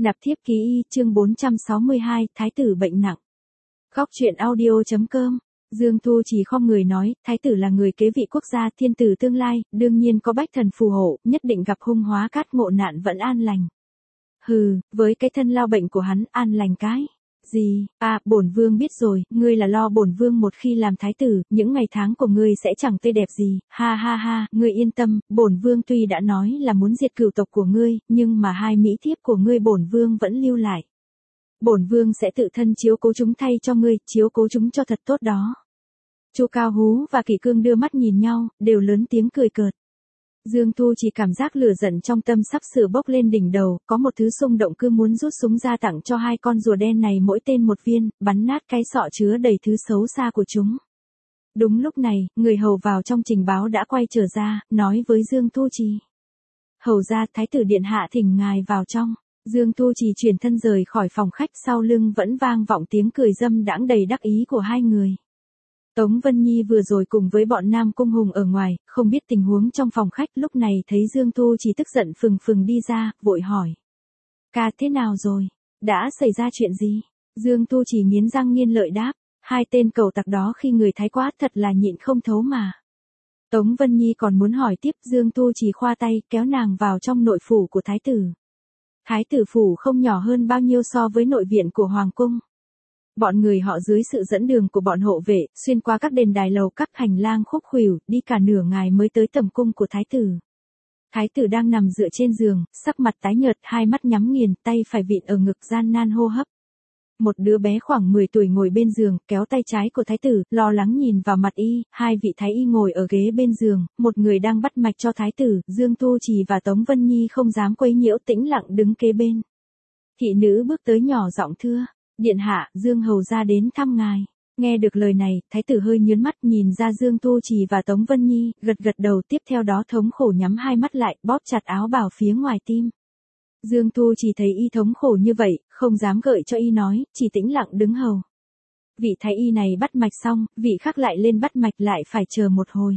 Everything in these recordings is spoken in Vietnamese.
Nạp thiếp ký y, chương 462, Thái tử bệnh nặng. Góc truyện audio.com. Dương Thu chỉ khom người nói, Thái tử là người kế vị quốc gia, thiên tử tương lai, đương nhiên có bách thần phù hộ, nhất định gặp hung hóa cát ngộ nạn vẫn an lành. Hừ, với cái thân lao bệnh của hắn, an lành cái gì? Bổn vương biết rồi, ngươi là lo bổn vương một khi làm thái tử, những ngày tháng của ngươi sẽ chẳng tươi đẹp gì, ha ha ha, ngươi yên tâm, bổn vương tuy đã nói là muốn diệt cửu tộc của ngươi, nhưng mà hai mỹ thiếp của ngươi bổn vương vẫn lưu lại. Bổn vương sẽ tự thân chiếu cố chúng thay cho ngươi, chiếu cố chúng cho thật tốt đó. Chu Cao Hú và Kỷ Cương đưa mắt nhìn nhau, đều lớn tiếng cười cợt. Dương Thu chỉ cảm giác lửa giận trong tâm sắp sửa bốc lên đỉnh đầu, có một thứ xung động cứ muốn rút súng ra tặng cho hai con rùa đen này mỗi tên một viên, bắn nát cái sọ chứa đầy thứ xấu xa của chúng. Đúng lúc này, người hầu vào trong trình báo đã quay trở ra, nói với Dương Thu Trì. Hầu ra, Thái tử điện hạ thỉnh ngài vào trong. Dương Thu Trì chuyển thân rời khỏi phòng khách, sau lưng vẫn vang vọng tiếng cười dâm đãng đầy đắc ý của hai người. Tống Vân Nhi vừa rồi cùng với bọn Nam Cung Hùng ở ngoài, không biết tình huống trong phòng khách, lúc này thấy Dương Thu Trì tức giận phừng phừng đi ra, vội hỏi. Ca thế nào rồi? Đã xảy ra chuyện gì? Dương Thu Trì nghiến răng nghiến lợi đáp, hai tên cẩu tặc đó khi người thái quá thật là nhịn không thấu mà. Tống Vân Nhi còn muốn hỏi tiếp, Dương Thu Trì khoa tay kéo nàng vào trong nội phủ của thái tử. Thái tử phủ không nhỏ hơn bao nhiêu so với nội viện của Hoàng cung. Bọn người họ dưới sự dẫn đường của bọn hộ vệ, xuyên qua các đền đài lầu các hành lang khúc khuỷu, đi cả nửa ngày mới tới tầm cung của thái tử. Thái tử đang nằm dựa trên giường, sắc mặt tái nhợt, hai mắt nhắm nghiền, tay phải vịn ở ngực gian nan hô hấp. Một đứa bé khoảng 10 tuổi ngồi bên giường, kéo tay trái của thái tử, lo lắng nhìn vào mặt y, hai vị thái y ngồi ở ghế bên giường, một người đang bắt mạch cho thái tử, Dương Thu Trì và Tống Vân Nhi không dám quấy nhiễu, tĩnh lặng đứng kế bên. Thị nữ bước tới nhỏ giọng thưa. Điện hạ, Dương hầu ra đến thăm ngài. Nghe được lời này, thái tử hơi nhướng mắt nhìn ra Dương Thu Trì và Tống Vân Nhi, gật gật đầu, tiếp theo đó thống khổ nhắm hai mắt lại, bóp chặt áo bào phía ngoài tim. Dương Thu Trì thấy y thống khổ như vậy, không dám gợi cho y nói, chỉ tĩnh lặng đứng hầu. Vị thái y này bắt mạch xong, vị khác lại lên bắt mạch, lại phải chờ một hồi.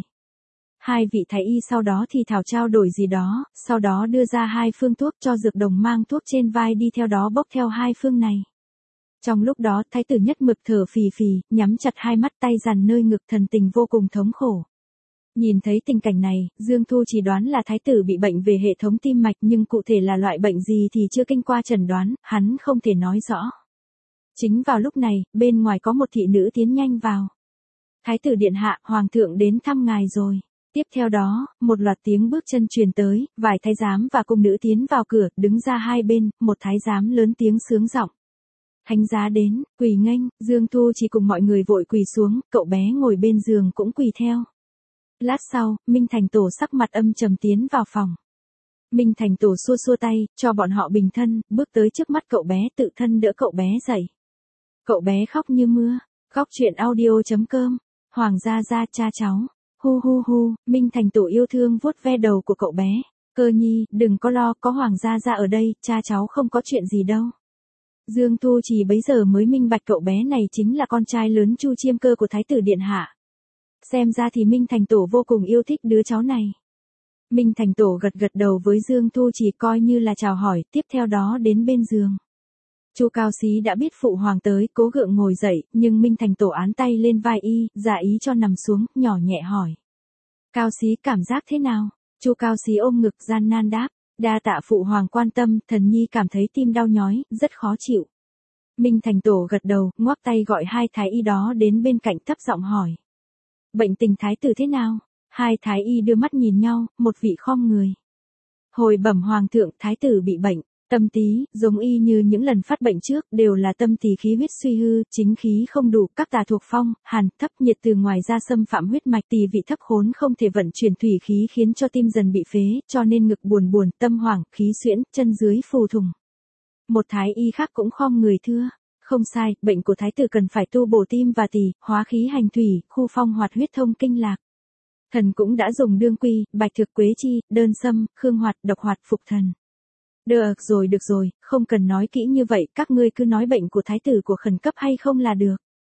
Hai vị thái y sau đó thì thảo trao đổi gì đó, sau đó đưa ra hai phương thuốc, cho dược đồng mang thuốc trên vai đi theo đó bốc theo hai phương này. Trong lúc đó, thái tử nhất mực thở phì phì, nhắm chặt hai mắt, tay dằn nơi ngực, thần tình vô cùng thống khổ. Nhìn thấy tình cảnh này, Dương Thu chỉ đoán là thái tử bị bệnh về hệ thống tim mạch, nhưng cụ thể là loại bệnh gì thì chưa kinh qua chẩn đoán, hắn không thể nói rõ. Chính vào lúc này, bên ngoài có một thị nữ tiến nhanh vào. Thái tử điện hạ, hoàng thượng đến thăm ngài rồi. Tiếp theo đó, một loạt tiếng bước chân truyền tới, vài thái giám và cung nữ tiến vào cửa, đứng ra hai bên, một thái giám lớn tiếng sướng giọng. Thánh giá đến, quỳ nghênh. Dương Thu chỉ cùng mọi người vội quỳ xuống, cậu bé ngồi bên giường cũng quỳ theo. Lát sau, Minh Thành Tổ sắc mặt âm trầm tiến vào phòng. Minh Thành Tổ xua xua tay, cho bọn họ bình thân, bước tới trước mắt cậu bé, tự thân đỡ cậu bé dậy. Cậu bé khóc như mưa. Góc truyện audio.com. Hoàng gia gia, cha cháu. Hu hu hu. Minh Thành Tổ yêu thương vuốt ve đầu của cậu bé. Cơ nhi, đừng có lo, có Hoàng gia gia ở đây, cha cháu không có chuyện gì đâu. Dương Thu chỉ bấy giờ mới minh bạch cậu bé này chính là con trai lớn Chu Chiêm Cơ của Thái tử điện hạ. Xem ra thì Minh Thành Tổ vô cùng yêu thích đứa cháu này. Minh Thành Tổ gật gật đầu với Dương Thu chỉ coi như là chào hỏi, tiếp theo đó đến bên giường. Chu Cao Xí đã biết phụ hoàng tới, cố gượng ngồi dậy, nhưng Minh Thành Tổ án tay lên vai y, giả ý cho nằm xuống, nhỏ nhẹ hỏi. Cao Xí cảm giác thế nào? Chu Cao Xí ôm ngực gian nan đáp. Đa tạ phụ hoàng quan tâm, thần nhi cảm thấy tim đau nhói, rất khó chịu. Minh Thành Tổ gật đầu, ngoắc tay gọi hai thái y đó đến bên cạnh, thấp giọng hỏi. Bệnh tình thái tử thế nào? Hai thái y đưa mắt nhìn nhau, một vị khom người. Hồi bẩm hoàng thượng, thái tử bị bệnh, tâm tí, giống y như những lần phát bệnh trước, đều là tâm tỳ khí huyết suy hư, chính khí không đủ, các tà thuộc phong, hàn, thấp nhiệt từ ngoài ra xâm phạm huyết mạch, tỳ vị thấp khốn không thể vận chuyển thủy khí khiến cho tim dần bị phế, cho nên ngực buồn buồn, tâm hoảng, khí xuyễn, chân dưới phù thủng. Một thái y khác cũng khom người thưa. Không sai, bệnh của thái tử cần phải tu bổ tim và tỳ, hóa khí hành thủy, khu phong hoạt huyết thông kinh lạc. Thần cũng đã dùng đương quy, bạch thực quế chi, đơn sâm, khương hoạt, độc hoạt phục thần. Được rồi, không cần nói kỹ như vậy, các ngươi cứ nói bệnh của thái tử của khẩn cấp hay không là được.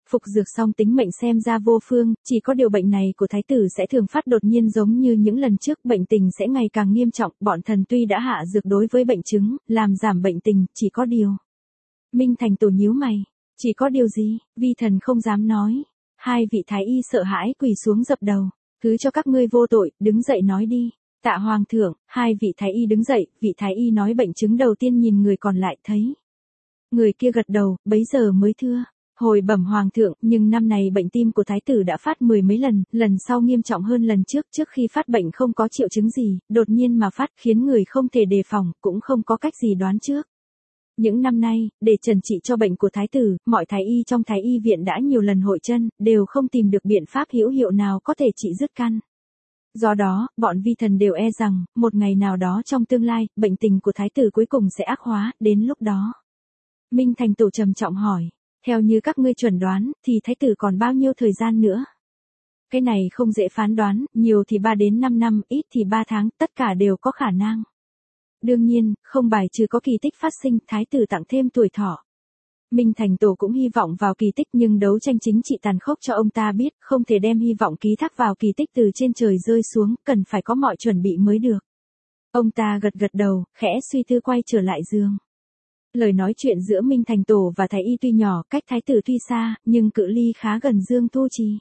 Phục dược xong tính mệnh xem ra vô phương, chỉ có điều bệnh này của thái tử sẽ thường phát đột nhiên giống như những lần trước, bệnh tình sẽ ngày càng nghiêm trọng, bọn thần tuy đã hạ dược đối với bệnh chứng, làm giảm bệnh tình, chỉ có điều. Minh Thành Tổ nhíu mày, chỉ có điều gì, vi thần không dám nói. Hai vị thái y sợ hãi quỳ xuống dập đầu, thứ cho các ngươi vô tội, đứng dậy nói đi. Tạ hoàng thượng, hai vị thái y đứng dậy, vị thái y nói bệnh chứng đầu tiên nhìn người còn lại thấy. Người kia gật đầu, bấy giờ mới thưa. Hồi bẩm hoàng thượng, nhưng năm này bệnh tim của thái tử đã phát 10 mấy lần, lần sau nghiêm trọng hơn lần trước khi phát bệnh không có triệu chứng gì, đột nhiên mà phát khiến người không thể đề phòng, cũng không có cách gì đoán trước. Những năm nay, để trần trị cho bệnh của thái tử, mọi thái y trong thái y viện đã nhiều lần hội chân, đều không tìm được biện pháp hữu hiệu nào có thể trị dứt căn. Do đó, bọn vi thần đều e rằng, một ngày nào đó trong tương lai, bệnh tình của thái tử cuối cùng sẽ ác hóa, đến lúc đó. Minh Thành Tổ trầm trọng hỏi, theo như các ngươi chuẩn đoán, thì thái tử còn bao nhiêu thời gian nữa? Cái này không dễ phán đoán, nhiều thì 3 đến 5 năm, ít thì 3 tháng, tất cả đều có khả năng. Đương nhiên, không bài trừ có kỳ tích phát sinh, thái tử tặng thêm tuổi thọ. Minh Thành Tổ cũng hy vọng vào kỳ tích nhưng đấu tranh chính trị tàn khốc cho ông ta biết, không thể đem hy vọng ký thác vào kỳ tích từ trên trời rơi xuống, cần phải có mọi chuẩn bị mới được. Ông ta gật gật đầu, khẽ suy tư quay trở lại giường. Lời nói chuyện giữa Minh Thành Tổ và thái y tuy nhỏ, cách thái tử tuy xa, nhưng cự ly khá gần Dương Tu Trì.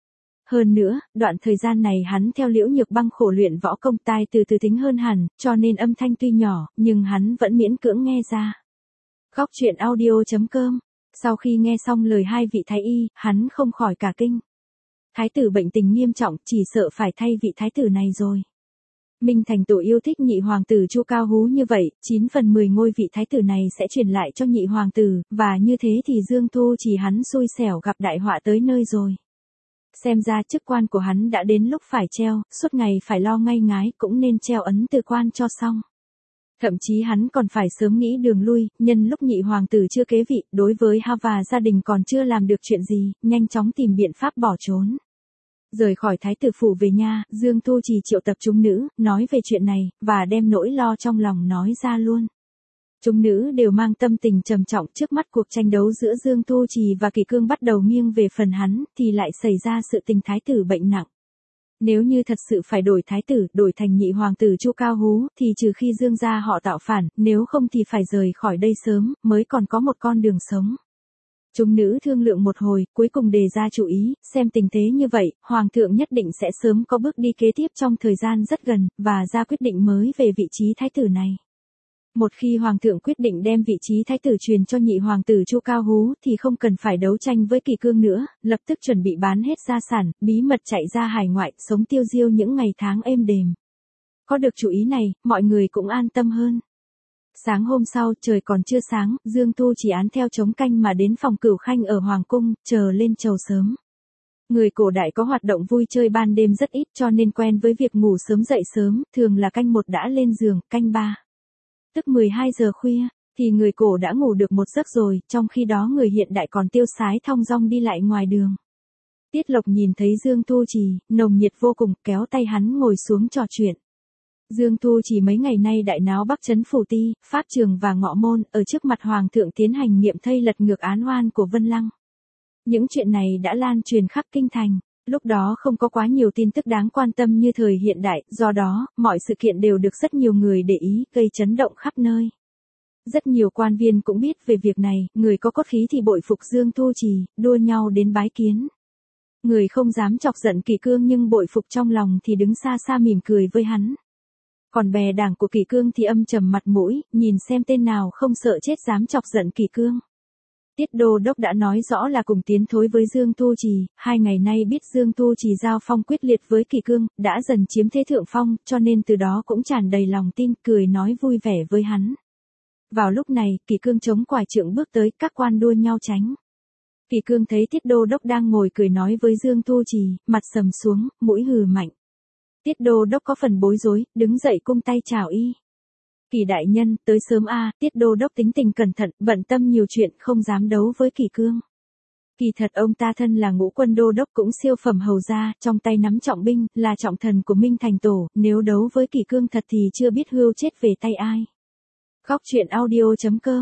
Hơn nữa, đoạn thời gian này hắn theo Liễu Nhược Băng khổ luyện võ công, tai từ từ thính hơn hẳn, cho nên âm thanh tuy nhỏ, nhưng hắn vẫn miễn cưỡng nghe ra. Góc truyện audio.com. Sau khi nghe xong lời hai vị thái y, hắn không khỏi cả kinh. Thái tử bệnh tình nghiêm trọng, chỉ sợ phải thay vị thái tử này rồi. Minh Thành Tổ yêu thích nhị hoàng tử Chu Cao Hú như vậy, 9 phần 10 ngôi vị thái tử này sẽ truyền lại cho nhị hoàng tử, và như thế thì Dương Thu Chỉ hắn xui xẻo gặp đại họa tới nơi rồi. Xem ra chức quan của hắn đã đến lúc phải treo, suốt ngày phải lo ngay ngái, cũng nên treo ấn từ quan cho xong. Thậm chí hắn còn phải sớm nghĩ đường lui, nhân lúc nhị hoàng tử chưa kế vị, đối với Ha và gia đình còn chưa làm được chuyện gì, nhanh chóng tìm biện pháp bỏ trốn. Rời khỏi thái tử phủ về nhà, Dương Thu Trì triệu tập chúng nữ, nói về chuyện này, và đem nỗi lo trong lòng nói ra luôn. Chúng nữ đều mang tâm tình trầm trọng, trước mắt cuộc tranh đấu giữa Dương Thu Trì và Kỳ Cương bắt đầu nghiêng về phần hắn, thì lại xảy ra sự tình thái tử bệnh nặng. Nếu như thật sự phải đổi thái tử, đổi thành nhị hoàng tử Chu Cao Hú, thì trừ khi Dương gia họ tạo phản, nếu không thì phải rời khỏi đây sớm, mới còn có một con đường sống. Chúng nữ thương lượng một hồi, cuối cùng đề ra chủ ý, xem tình thế như vậy, hoàng thượng nhất định sẽ sớm có bước đi kế tiếp trong thời gian rất gần, và ra quyết định mới về vị trí thái tử này. Một khi hoàng thượng quyết định đem vị trí thái tử truyền cho nhị hoàng tử Chu Cao Hú thì không cần phải đấu tranh với Kỳ Cương nữa, lập tức chuẩn bị bán hết gia sản, bí mật chạy ra hải ngoại, sống tiêu diêu những ngày tháng êm đềm. Có được chủ ý này, mọi người cũng an tâm hơn. Sáng hôm sau, trời còn chưa sáng, Dương Thu chỉ án theo trống canh mà đến phòng Cửu Khanh ở Hoàng Cung, chờ lên chầu sớm. Người cổ đại có hoạt động vui chơi ban đêm rất ít cho nên quen với việc ngủ sớm dậy sớm, thường là canh 1 đã lên giường, canh 3. Tức 12 giờ khuya, thì người cổ đã ngủ được một giấc rồi, trong khi đó người hiện đại còn tiêu sái thong dong đi lại ngoài đường. Tiết Lộc nhìn thấy Dương Thu Trì, nồng nhiệt vô cùng, kéo tay hắn ngồi xuống trò chuyện. Dương Thu Trì mấy ngày nay đại náo Bắc Trấn Phủ Ti, Pháp Trường và Ngọ Môn, ở trước mặt Hoàng thượng tiến hành nghiệm thây lật ngược án oan của Vân Lăng. Những chuyện này đã lan truyền khắp kinh thành. Lúc đó không có quá nhiều tin tức đáng quan tâm như thời hiện đại, do đó, mọi sự kiện đều được rất nhiều người để ý, gây chấn động khắp nơi. Rất nhiều quan viên cũng biết về việc này, người có cốt khí thì bội phục Dương Thu Trì, đua nhau đến bái kiến. Người không dám chọc giận Kỳ Cương nhưng bội phục trong lòng thì đứng xa xa mỉm cười với hắn. Còn bè đảng của Kỳ Cương thì âm trầm mặt mũi, nhìn xem tên nào không sợ chết dám chọc giận Kỳ Cương. Tiết Đô Đốc đã nói rõ là cùng tiến thối với Dương Thu Trì, 2 ngày nay biết Dương Thu Trì giao phong quyết liệt với Kỳ Cương, đã dần chiếm thế thượng phong, cho nên từ đó cũng tràn đầy lòng tin, cười nói vui vẻ với hắn. Vào lúc này, Kỳ Cương chống quải trượng bước tới, các quan đua nhau tránh. Kỳ Cương thấy Tiết Đô Đốc đang ngồi cười nói với Dương Thu Trì, mặt sầm xuống, mũi hừ mạnh. Tiết Đô Đốc có phần bối rối, đứng dậy cung tay chào y. Kỳ đại nhân, tới sớm a. Tiết Đô Đốc tính tình cẩn thận, bận tâm nhiều chuyện, không dám đấu với Kỳ Cương. Kỳ thật ông ta thân là Ngũ Quân Đô Đốc cũng siêu phẩm hầu gia, trong tay nắm trọng binh, là trọng thần của Minh Thành Tổ, nếu đấu với Kỳ Cương thật thì chưa biết hươu chết về tay ai. Góc truyện audio.com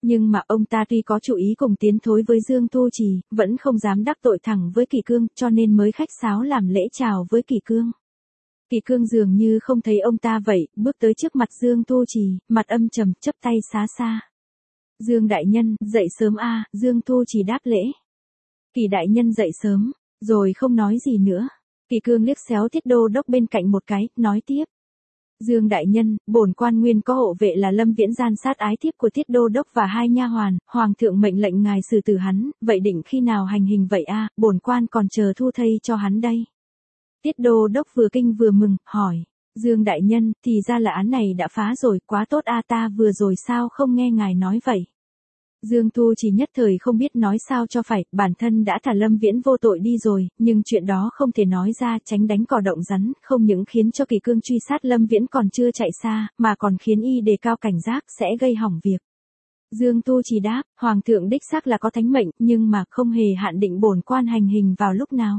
Nhưng mà ông ta tuy có chủ ý cùng tiến thối với Dương Tu Trì, vẫn không dám đắc tội thẳng với Kỳ Cương, cho nên mới khách sáo làm lễ chào với Kỳ Cương. Kỳ Cương dường như không thấy ông ta vậy, bước tới trước mặt Dương Tu Trì, mặt âm trầm, chắp tay xá xa. Dương đại nhân, dậy sớm a. Dương Tu Trì đáp lễ. Kỳ đại nhân dậy sớm, rồi không nói gì nữa. Kỳ Cương liếc xéo Tiết Đô Đốc bên cạnh một cái, nói tiếp. Dương đại nhân, bổn quan nguyên có hộ vệ là Lâm Viễn gian sát ái thiếp của Tiết Đô Đốc và hai nha hoàn, hoàng thượng mệnh lệnh ngài xử tử hắn, vậy định khi nào hành hình vậy a? Bổn quan còn chờ thu thây cho hắn đây. Tiết Đô Đốc vừa kinh vừa mừng, hỏi. Dương đại nhân, thì ra là án này đã phá rồi, quá tốt a, ta vừa rồi sao không nghe ngài nói vậy. Dương Tu chỉ nhất thời không biết nói sao cho phải, bản thân đã thả Lâm Viễn vô tội đi rồi, nhưng chuyện đó không thể nói ra, tránh đánh cỏ động rắn, không những khiến cho Kỳ Cương truy sát Lâm Viễn còn chưa chạy xa, mà còn khiến y đề cao cảnh giác, sẽ gây hỏng việc. Dương Tu chỉ đáp, hoàng thượng đích xác là có thánh mệnh, nhưng mà không hề hạn định bổn quan hành hình vào lúc nào.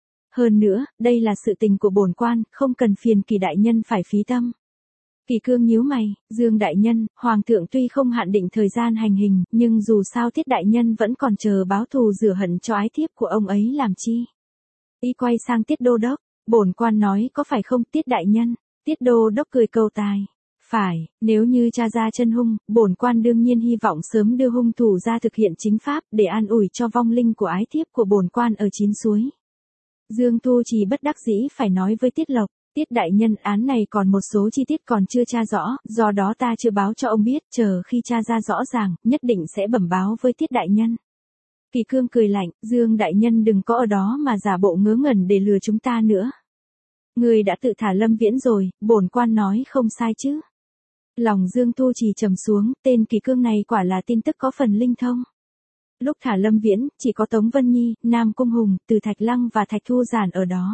Hơn nữa, đây là sự tình của bổn quan, không cần phiền Kỳ đại nhân phải phí tâm. Kỳ Cương nhíu mày, Dương đại nhân, hoàng thượng tuy không hạn định thời gian hành hình, nhưng dù sao Tiết đại nhân vẫn còn chờ báo thù rửa hận cho ái thiếp của ông ấy làm chi. Y quay sang Tiết Đô Đốc, bổn quan nói có phải không Tiết đại nhân? Tiết Đô Đốc cười câu tài. Phải, nếu như tra ra chân hung, bổn quan đương nhiên hy vọng sớm đưa hung thủ ra thực hiện chính pháp để an ủi cho vong linh của ái thiếp của bổn quan ở Chín Suối. Dương Tu chỉ bất đắc dĩ phải nói với Tiết Lộc. Tiết đại nhân, án này còn một số chi tiết còn chưa tra rõ, do đó ta chưa báo cho ông biết, chờ khi tra ra rõ ràng, nhất định sẽ bẩm báo với Tiết đại nhân. Kỳ Cương cười lạnh, Dương đại nhân đừng có ở đó mà giả bộ ngớ ngẩn để lừa chúng ta nữa. Người đã tự thả Lâm Viễn rồi, bổn quan nói không sai chứ. Lòng Dương Tu Trì trầm xuống, tên Kỳ Cương này quả là tin tức có phần linh thông. Lúc thả Lâm Viễn, chỉ có Tống Vân Nhi, Nam Cung Hùng, Từ Thạch Lăng và Thạch Thu Giản ở đó.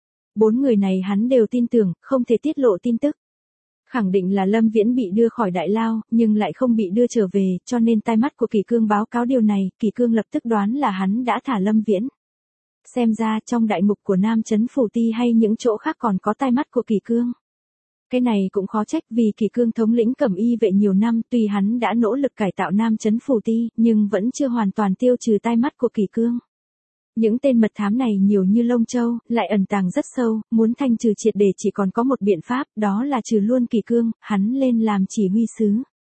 4 người này hắn đều tin tưởng, không thể tiết lộ tin tức. Khẳng định là Lâm Viễn bị đưa khỏi Đại Lao, nhưng lại không bị đưa trở về, cho nên tai mắt của Kỳ Cương báo cáo điều này, Kỳ Cương lập tức đoán là hắn đã thả Lâm Viễn. Xem ra trong đại ngục của Nam Chấn Phủ Ti hay những chỗ khác còn có tai mắt của Kỳ Cương. Cái này cũng khó trách vì Kỳ Cương thống lĩnh Cẩm Y vệ nhiều năm, tuy hắn đã nỗ lực cải tạo Nam Chấn Phủ Ti, nhưng vẫn chưa hoàn toàn tiêu trừ tai mắt của Kỳ Cương. Những tên mật thám này nhiều như lông châu, lại ẩn tàng rất sâu, muốn thanh trừ triệt để chỉ còn có một biện pháp, đó là trừ luôn Kỳ Cương, hắn lên làm chỉ huy sứ.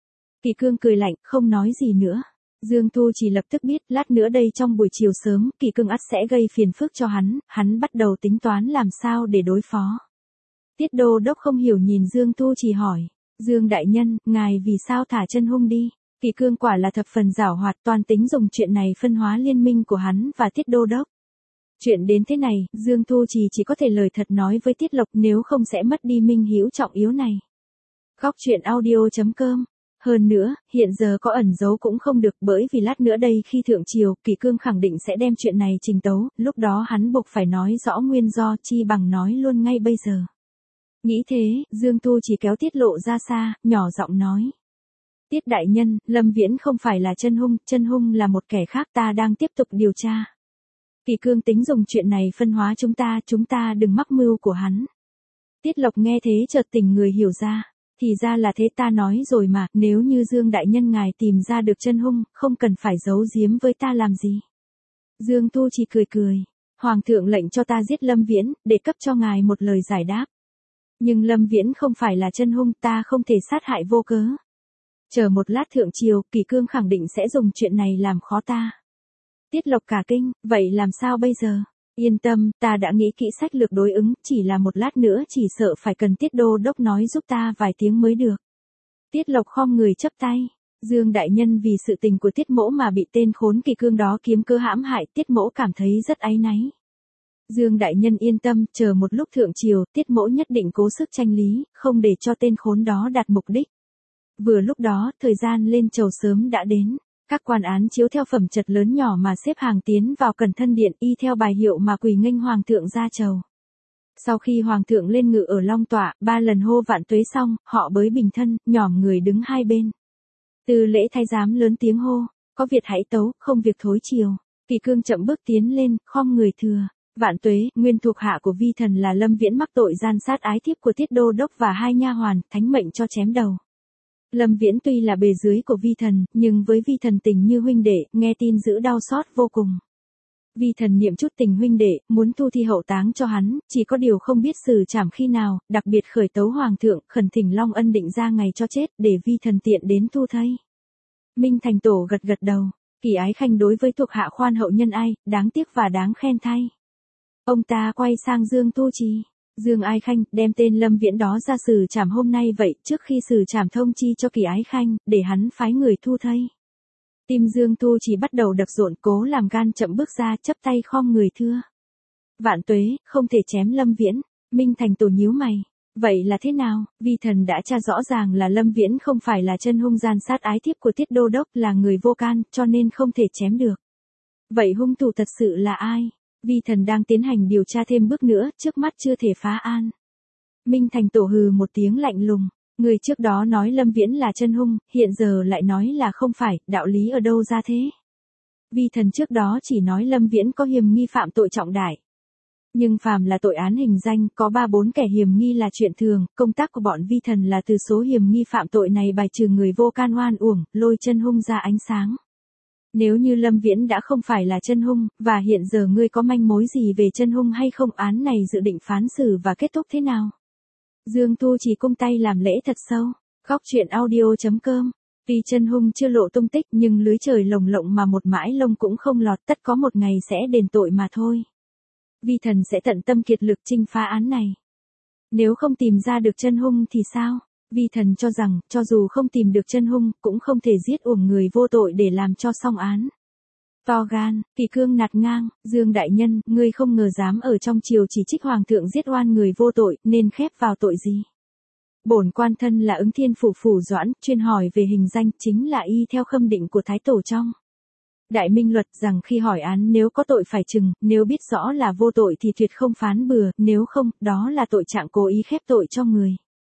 Kỳ Cương cười lạnh, không nói gì nữa. Dương Tu chỉ lập tức biết, lát nữa đây trong buổi chiều sớm, Kỳ Cương ắt sẽ gây phiền phức cho hắn bắt đầu tính toán làm sao để đối phó. Tiết Đô Đốc không hiểu nhìn Dương Tu chỉ hỏi, Dương đại nhân, ngài vì sao thả chân hung đi? Kỳ Cương quả là thập phần giảo hoạt, toàn tính dùng chuyện này phân hóa liên minh của hắn và Tiết Đô Đốc. Chuyện đến thế này, Dương Tu chỉ có thể lời thật nói với Tiết Lộc, nếu không sẽ mất đi minh hữu trọng yếu này. Góc truyện audio.com. Hơn nữa, hiện giờ có ẩn giấu cũng không được, bởi vì lát nữa đây khi thượng triều, Kỳ Cương khẳng định sẽ đem chuyện này trình tấu, lúc đó hắn buộc phải nói rõ nguyên do, chi bằng nói luôn ngay bây giờ. Nghĩ thế, Dương Tu chỉ kéo Tiết Lộ ra xa, nhỏ giọng nói. Tiết đại nhân, Lâm Viễn không phải là chân hung là một kẻ khác, ta đang tiếp tục điều tra. Kỳ Cương tính dùng chuyện này phân hóa chúng ta đừng mắc mưu của hắn. Tiết Lộc nghe thế chợt tỉnh người hiểu ra, thì ra là thế, ta nói rồi mà, nếu như Dương đại nhân ngài tìm ra được chân hung, không cần phải giấu giếm với ta làm gì. Dương Tu chỉ cười, hoàng thượng lệnh cho ta giết Lâm Viễn, để cấp cho ngài một lời giải đáp. Nhưng Lâm Viễn không phải là chân hung, ta không thể sát hại vô cớ. Chờ một lát thượng triều, Kỳ Cương khẳng định sẽ dùng chuyện này làm khó ta. Tiết Lộc cả kinh, vậy làm sao bây giờ? Yên tâm, ta đã nghĩ kỹ sách lược đối ứng, chỉ là một lát nữa chỉ sợ phải cần Tiết Đô Đốc nói giúp ta vài tiếng mới được. Tiết Lộc khom người chắp tay. Dương đại nhân vì sự tình của Tiết Mỗ mà bị tên khốn Kỳ Cương đó kiếm cơ hãm hại, Tiết Mỗ cảm thấy rất áy náy. Dương đại nhân yên tâm, chờ một lúc thượng triều, Tiết Mỗ nhất định cố sức tranh lý, không để cho tên khốn đó đạt mục đích. Vừa lúc đó, thời gian lên chầu sớm đã đến. Các quan án chiếu theo phẩm chất lớn nhỏ mà xếp hàng tiến vào cẩn thân điện, y theo bài hiệu mà quỳ nghênh hoàng thượng ra chầu. Sau khi hoàng thượng lên ngự ở long tọa, 3 lần hô vạn tuế xong, họ bới bình thân, nhòm người đứng hai bên. Từ lễ thái giám lớn tiếng hô, có việc hãy tấu, không việc thối chiều. Kỳ Cương chậm bước tiến lên, khom người thưa. Vạn tuế, nguyên thuộc hạ của vi thần là Lâm Viễn mắc tội gian sát ái thiếp của Tiết Đô Đốc và hai nha hoàn, thánh mệnh cho chém đầu. Lâm Viễn tuy là bề dưới của Vi Thần, nhưng với Vi Thần tình như huynh đệ, nghe tin giữ đau xót vô cùng. Vi Thần niệm chút tình huynh đệ, muốn thu thi hậu táng cho hắn, chỉ có điều không biết xử trảm khi nào, đặc biệt khởi tấu hoàng thượng, khẩn thỉnh Long Ân định ra ngày cho chết, để Vi Thần tiện đến thu thây. Minh Thành Tổ gật gật đầu, Kỳ Ái Khanh đối với thuộc hạ khoan hậu nhân ai, đáng tiếc và đáng khen thay. Ông ta quay sang Dương Tu Trì. Dương Ái Khanh, đem tên Lâm Viễn đó ra xử trảm hôm nay vậy, trước khi xử trảm thông chi cho Kỳ Ái Khanh, để hắn phái người thu thây. Tim Dương Tu Trì bắt đầu đập rộn, cố làm gan chậm bước ra, chắp tay khom người thưa. Vạn tuế, không thể chém Lâm Viễn. Minh Thành Tổ nhíu mày. Vậy là thế nào? Vi Thần đã tra rõ ràng là Lâm Viễn không phải là chân hung gian sát ái thiếp của Tiết Đô Đốc, là người vô can, cho nên không thể chém được. Vậy hung thủ thật sự là ai? Vi Thần đang tiến hành điều tra thêm bước nữa, trước mắt chưa thể phá an. Minh Thành Tổ hừ một tiếng lạnh lùng. Người trước đó nói Lâm Viễn là chân hung, hiện giờ lại nói là không phải, đạo lý ở đâu ra thế? Vi Thần trước đó chỉ nói Lâm Viễn có hiềm nghi phạm tội trọng đại. Nhưng phàm là tội án hình danh, có 3-4 kẻ hiềm nghi là chuyện thường, công tác của bọn Vi Thần là từ số hiềm nghi phạm tội này bài trừ người vô can oan uổng, lôi chân hung ra ánh sáng. Nếu như Lâm Viễn đã không phải là chân hung, và hiện giờ ngươi có manh mối gì về chân hung hay không, án này dự định phán xử và kết thúc thế nào? Dương Tu chỉ cung tay làm lễ thật sâu. Góc truyện audio.com. Tuy chân hung chưa lộ tung tích nhưng lưới trời lồng lộng mà một mãi lông cũng không lọt, tất có một ngày sẽ đền tội mà thôi. Vi Thần sẽ tận tâm kiệt lực chinh phá án này. Nếu không tìm ra được chân hung thì sao? Vi Thần cho rằng, cho dù không tìm được chân hung, cũng không thể giết uổng người vô tội để làm cho xong án. To gan, Kỳ Cương nạt ngang, Dương đại nhân, ngươi không ngờ dám ở trong triều chỉ trích hoàng thượng giết oan người vô tội, nên khép vào tội gì? Bổn quan thân là Ứng Thiên Phủ Phủ Doãn, chuyên hỏi về hình danh, chính là y theo khâm định của Thái Tổ trong Đại Minh Luật rằng khi hỏi án nếu có tội phải trừng, nếu biết rõ là vô tội thì tuyệt không phán bừa, nếu không, đó là tội trạng cố ý khép tội cho người.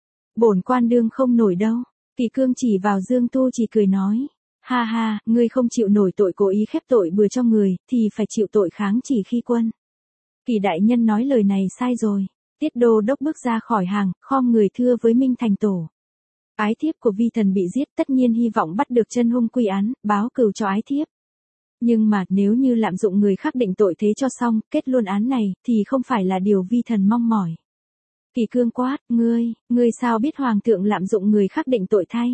Bổn quan đương không nổi đâu. Kỳ Cương chỉ vào Dương Tu chỉ cười nói. Ha ha, ngươi không chịu nổi tội cố ý khép tội bừa cho người, thì phải chịu tội kháng chỉ khi quân. Kỳ đại nhân nói lời này sai rồi. Tiết Đô Đốc bước ra khỏi hàng, khom người thưa với Minh Thành Tổ. Ái thiếp của Vi Thần bị giết, tất nhiên hy vọng bắt được chân hung quy án, báo cừu cho ái thiếp. Nhưng mà, nếu như lạm dụng người khác định tội thế cho xong, kết luôn án này, thì không phải là điều Vi Thần mong mỏi. Kỳ Cương quát, ngươi sao biết hoàng thượng lạm dụng người khác định tội thay?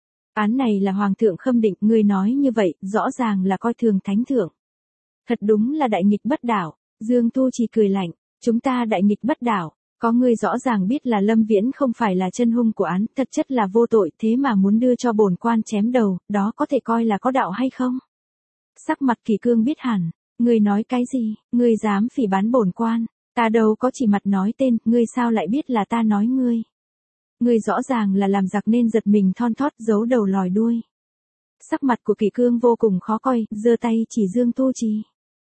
Án này là hoàng thượng khâm định, ngươi nói như vậy, rõ ràng là coi thường thánh thượng. Thật đúng là đại nghịch bất đạo. Dương Tu chỉ cười lạnh, chúng ta đại nghịch bất đạo, có ngươi rõ ràng biết là Lâm Viễn không phải là chân hung của án, thật chất là vô tội, thế mà muốn đưa cho bổn quan chém đầu, đó có thể coi là có đạo hay không? Sắc mặt Kỳ Cương biết hẳn, ngươi nói cái gì, ngươi dám phỉ báng bổn quan, ta đâu có chỉ mặt nói tên, ngươi sao lại biết là ta nói ngươi? Ngươi rõ ràng là làm giặc nên giật mình thon thót, giấu đầu lòi đuôi. Sắc mặt của Kỳ Cương vô cùng khó coi, giơ tay chỉ Dương Tu Trì.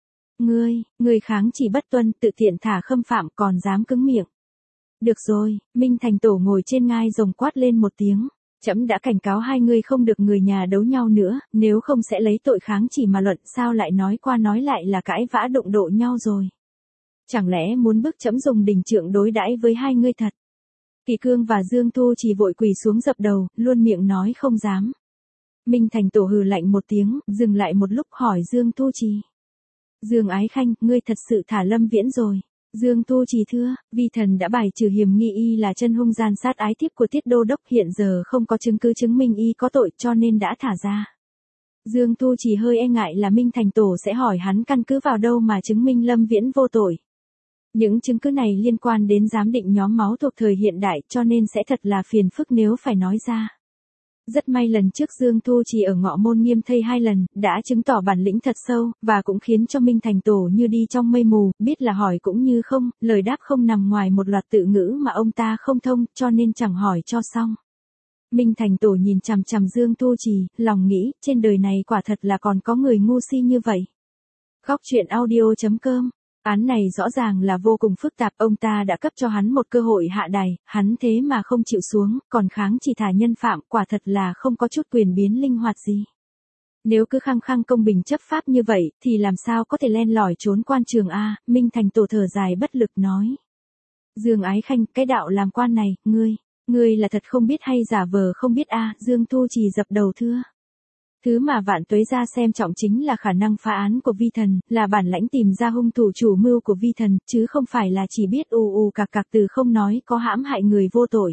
Ngươi kháng chỉ bất tuân, tự tiện thả khâm phạm, còn dám cứng miệng. Được rồi, Minh Thành Tổ ngồi trên ngai rồng quát lên một tiếng. Trẫm đã cảnh cáo hai ngươi không được người nhà đấu nhau nữa, nếu không sẽ lấy tội kháng chỉ mà luận, sao lại nói qua nói lại là cãi vã đụng độ nhau rồi. Chẳng lẽ muốn bức trẫm dùng đình trượng đối đãi với hai ngươi thật? Kỳ Cương và Dương Tu chỉ vội quỳ xuống dập đầu, luôn miệng nói không dám. Minh Thành Tổ hừ lạnh một tiếng, dừng lại một lúc hỏi Dương Tu Trì. Dương Ái Khanh, ngươi thật sự thả Lâm Viễn rồi. Dương Tu Trì thưa, Vi Thần đã bài trừ hiềm nghi y là chân hung gian sát ái thiếp của Tiết Đô Đốc, hiện giờ không có chứng cứ chứng minh y có tội cho nên đã thả ra. Dương Tu Trì hơi e ngại là Minh Thành Tổ sẽ hỏi hắn căn cứ vào đâu mà chứng minh Lâm Viễn vô tội. Những chứng cứ này liên quan đến giám định nhóm máu thuộc thời hiện đại cho nên sẽ thật là phiền phức nếu phải nói ra. Rất may lần trước Dương Tu chỉ ở Ngọ Môn Nghiêm thây 2 lần, đã chứng tỏ bản lĩnh thật sâu, và cũng khiến cho Minh Thành Tổ như đi trong mây mù, biết là hỏi cũng như không, lời đáp không nằm ngoài một loạt tự ngữ mà ông ta không thông, cho nên chẳng hỏi cho xong. Minh Thành Tổ nhìn chằm chằm Dương Tu Trì, lòng nghĩ, trên đời này quả thật là còn có người ngu si như vậy. Góc truyện audio.com. Án này rõ ràng là vô cùng phức tạp, ông ta đã cấp cho hắn một cơ hội hạ đài, hắn thế mà không chịu xuống, còn kháng chỉ thả nhân phạm, quả thật là không có chút quyền biến linh hoạt gì. Nếu cứ khăng khăng công bình chấp pháp như vậy, thì làm sao có thể len lỏi trốn quan trường a? Minh Thành Tổ thở dài bất lực nói. Dương Ái Khanh, cái đạo làm quan này, ngươi Ngươi là thật không biết hay giả vờ không biết a? Dương Tu Trì dập đầu thưa. Thứ mà Vạn Tuế gia xem trọng chính là khả năng phá án của vi thần, là bản lãnh tìm ra hung thủ chủ mưu của vi thần, chứ không phải là chỉ biết cạc cạc từ không nói có hãm hại người vô tội.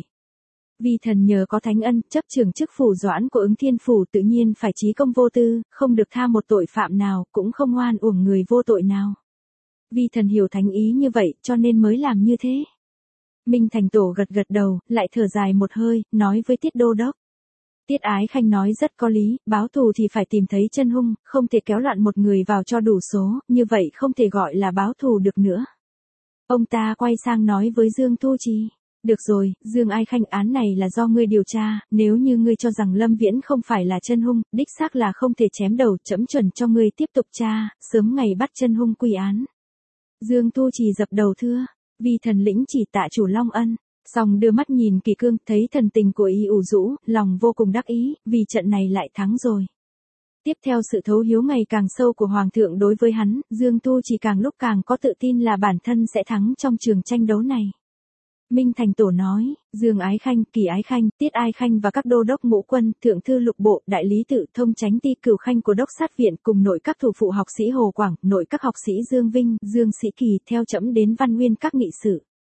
Vi thần nhờ có thánh ân, chấp trưởng chức phủ doãn của Ứng Thiên phủ tự nhiên phải chí công vô tư, không được tha một tội phạm nào, cũng không oan uổng người vô tội nào. Vi thần hiểu thánh ý như vậy, cho nên mới làm như thế. Minh Thành Tổ gật gật đầu, lại thở dài một hơi, nói với Tiết Đô Đốc. Tiết Ái Khanh nói rất có lý, báo thù thì phải tìm thấy chân hung, không thể kéo loạn một người vào cho đủ số, như vậy không thể gọi là báo thù được nữa. Ông ta quay sang nói với Dương Tu Trì. Được rồi, Dương Ái Khanh, án này là do ngươi điều tra, nếu như ngươi cho rằng Lâm Viễn không phải là chân hung, đích xác là không thể chém đầu, trẫm chuẩn cho ngươi tiếp tục tra, sớm ngày bắt chân hung quy án. Dương Tu Trì dập đầu thưa, vì thần lĩnh chỉ tạ chủ Long Ân. Xong đưa mắt nhìn Kỳ Cương, thấy thần tình của y ủ rũ, lòng vô cùng đắc ý, vì trận này lại thắng rồi. Tiếp theo sự thấu hiếu ngày càng sâu của Hoàng thượng đối với hắn, Dương Tu Trì càng lúc càng có tự tin là bản thân sẽ thắng trong trường tranh đấu này. Minh Thành Tổ nói, Dương Ái Khanh, Kỳ Ái Khanh, Tiết Ái Khanh và các đô đốc ngũ quân, thượng thư lục bộ, đại lý tự, thông chánh ti, cửu khanh của đốc sát viện cùng nội các thủ phụ học sĩ Hồ Quảng, nội các học sĩ Dương Vinh, Dương Sĩ Kỳ theo trẫm đến Văn Nguyên các nghị sự.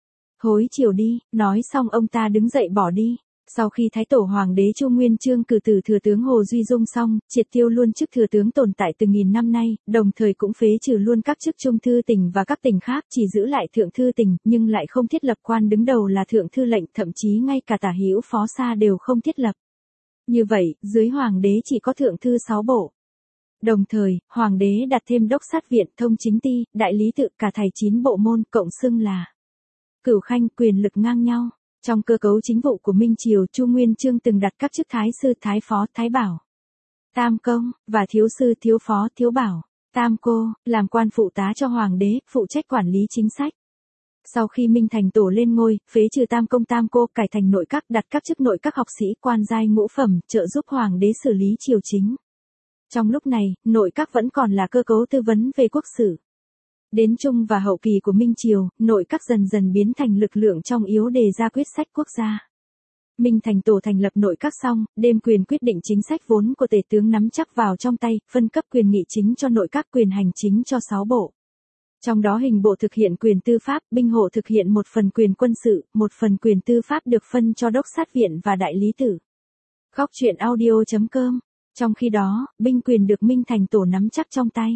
Hối chiều đi, nói xong ông ta đứng dậy bỏ đi. Sau khi Thái Tổ Hoàng đế Chu Nguyên Chương cử từ thừa tướng Hồ Duy Dung xong, triệt tiêu luôn chức thừa tướng tồn tại từ nghìn năm nay, đồng thời cũng phế trừ luôn các chức trung thư tỉnh và các tỉnh khác, chỉ giữ lại thượng thư tỉnh, nhưng lại không thiết lập quan đứng đầu là thượng thư lệnh, thậm chí ngay cả tả hữu phó xa đều không thiết lập. Như vậy, dưới Hoàng đế chỉ có thượng thư 6 bộ. Đồng thời, Hoàng đế đặt thêm đốc sát viện, thông chính ti, đại lý tự, cả thảy 9 bộ môn, cộng xưng là cửu khanh, quyền lực ngang nhau. Trong cơ cấu chính vụ của Minh Triều, Chu Nguyên Chương từng đặt các chức thái sư, thái phó, thái bảo, tam công, và thiếu sư, thiếu phó, thiếu bảo, tam cô, làm quan phụ tá cho Hoàng đế, phụ trách quản lý chính sách. Sau khi Minh Thành Tổ lên ngôi, phế trừ tam công tam cô, cải thành nội các, đặt các chức nội các học sĩ, quan giai ngũ phẩm, trợ giúp Hoàng đế xử lý triều chính. Trong lúc này, nội các vẫn còn là cơ cấu tư vấn về quốc sử. Đến trung và hậu kỳ của Minh Triều, nội các dần dần biến thành lực lượng trọng yếu đề ra quyết sách quốc gia. Minh Thành Tổ thành lập nội các xong, đem quyền quyết định chính sách vốn của tể tướng nắm chắc vào trong tay, phân cấp quyền nghị chính cho nội các, quyền hành chính cho 6 bộ. Trong đó hình bộ thực hiện quyền tư pháp, binh hộ thực hiện một phần quyền quân sự, một phần quyền tư pháp được phân cho đốc sát viện và đại lý tự. Góc truyện audio.com. Trong khi đó, binh quyền được Minh Thành Tổ nắm chắc trong tay.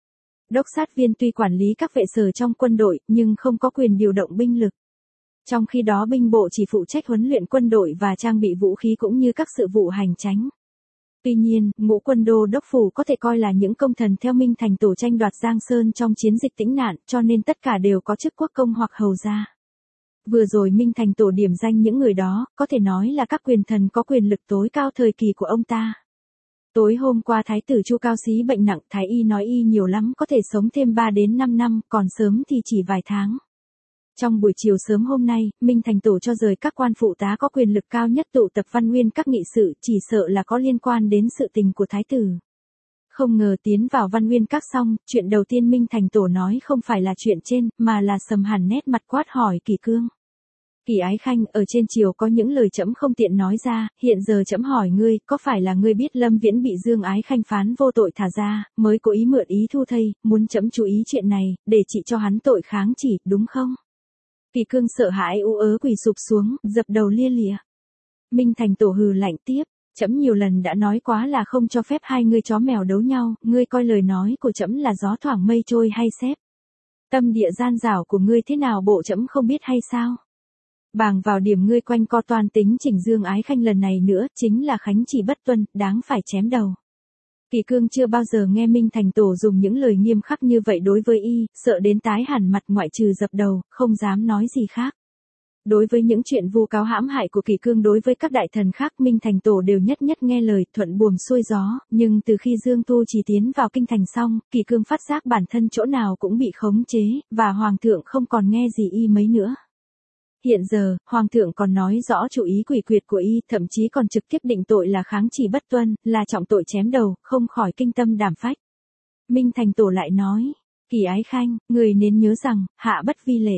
Đốc sát viên tuy quản lý các vệ sở trong quân đội, nhưng không có quyền điều động binh lực. Trong khi đó binh bộ chỉ phụ trách huấn luyện quân đội và trang bị vũ khí cũng như các sự vụ hành chánh. Tuy nhiên, ngũ quân đô đốc phủ có thể coi là những công thần theo Minh Thành Tổ tranh đoạt Giang Sơn trong chiến dịch Tĩnh Nạn, cho nên tất cả đều có chức quốc công hoặc hầu gia. Vừa rồi Minh Thành Tổ điểm danh những người đó, có thể nói là các quyền thần có quyền lực tối cao thời kỳ của ông ta. Tối hôm qua Thái tử Chu Cao Xí bệnh nặng, Thái y nói y nhiều lắm có thể sống thêm 3 đến 5 năm, còn sớm thì chỉ vài tháng. Trong buổi chiều sớm hôm nay, Minh Thành Tổ cho rời các quan phụ tá có quyền lực cao nhất tụ tập Văn Nguyên các nghị sự, chỉ sợ là có liên quan đến sự tình của Thái tử. Không ngờ tiến vào Văn Nguyên các xong, chuyện đầu tiên Minh Thành Tổ nói không phải là chuyện trên, mà là sầm hẳn nét mặt quát hỏi Kỳ Cương. Kỳ Ái Khanh, ở trên triều có những lời trẫm không tiện nói ra, hiện giờ trẫm hỏi ngươi, có phải là ngươi biết Lâm Viễn bị Dương Ái Khanh phán vô tội thả ra, mới cố ý mượn ý thu thây, muốn trẫm chú ý chuyện này, để trị cho hắn tội kháng chỉ, đúng không? Kỳ Cương sợ hãi quỳ sụp xuống, dập đầu lia lịa. Minh Thành Tổ hừ lạnh tiếp, trẫm nhiều lần đã nói quá là không cho phép hai ngươi chó mèo đấu nhau, ngươi coi lời nói của trẫm là gió thoảng mây trôi hay xếp? Tâm địa gian dảo của ngươi thế nào bộ trẫm không biết hay sao? Bàng vào điểm ngươi quanh co toan tính chỉnh Dương Ái Khanh lần này nữa, chính là khánh chỉ bất tuân, đáng phải chém đầu. Kỳ Cương chưa bao giờ nghe Minh Thành Tổ dùng những lời nghiêm khắc như vậy đối với y, sợ đến tái hẳn mặt ngoại trừ dập đầu, không dám nói gì khác. Đối với những chuyện vu cáo hãm hại của Kỳ Cương đối với các đại thần khác, Minh Thành Tổ đều nhất nhất nghe lời, thuận buồm xuôi gió, nhưng từ khi Dương Tu Trì tiến vào kinh thành xong, Kỳ Cương phát giác bản thân chỗ nào cũng bị khống chế, và Hoàng thượng không còn nghe gì y mấy nữa. Hiện giờ, Hoàng thượng còn nói rõ chủ ý quỷ quyệt của y, thậm chí còn trực tiếp định tội là kháng chỉ bất tuân, là trọng tội chém đầu, không khỏi kinh tâm đảm phách. Minh Thành Tổ lại nói, Kỳ Ái Khanh, người nên nhớ rằng, hạ bất vi lễ,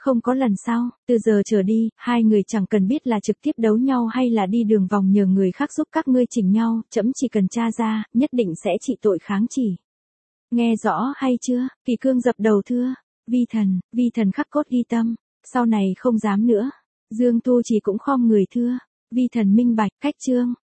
Không có lần sau, từ giờ trở đi, hai người chẳng cần biết là trực tiếp đấu nhau hay là đi đường vòng nhờ người khác giúp các ngươi chỉnh nhau, trẫm chỉ cần tra ra, nhất định sẽ trị tội kháng chỉ. Nghe rõ hay chưa? Kỳ Cương dập đầu thưa. Vi thần khắc cốt ghi tâm, sau này không dám nữa. Dương Tu Chỉ cũng khom người thưa. Vi thần minh bạch, cách chương.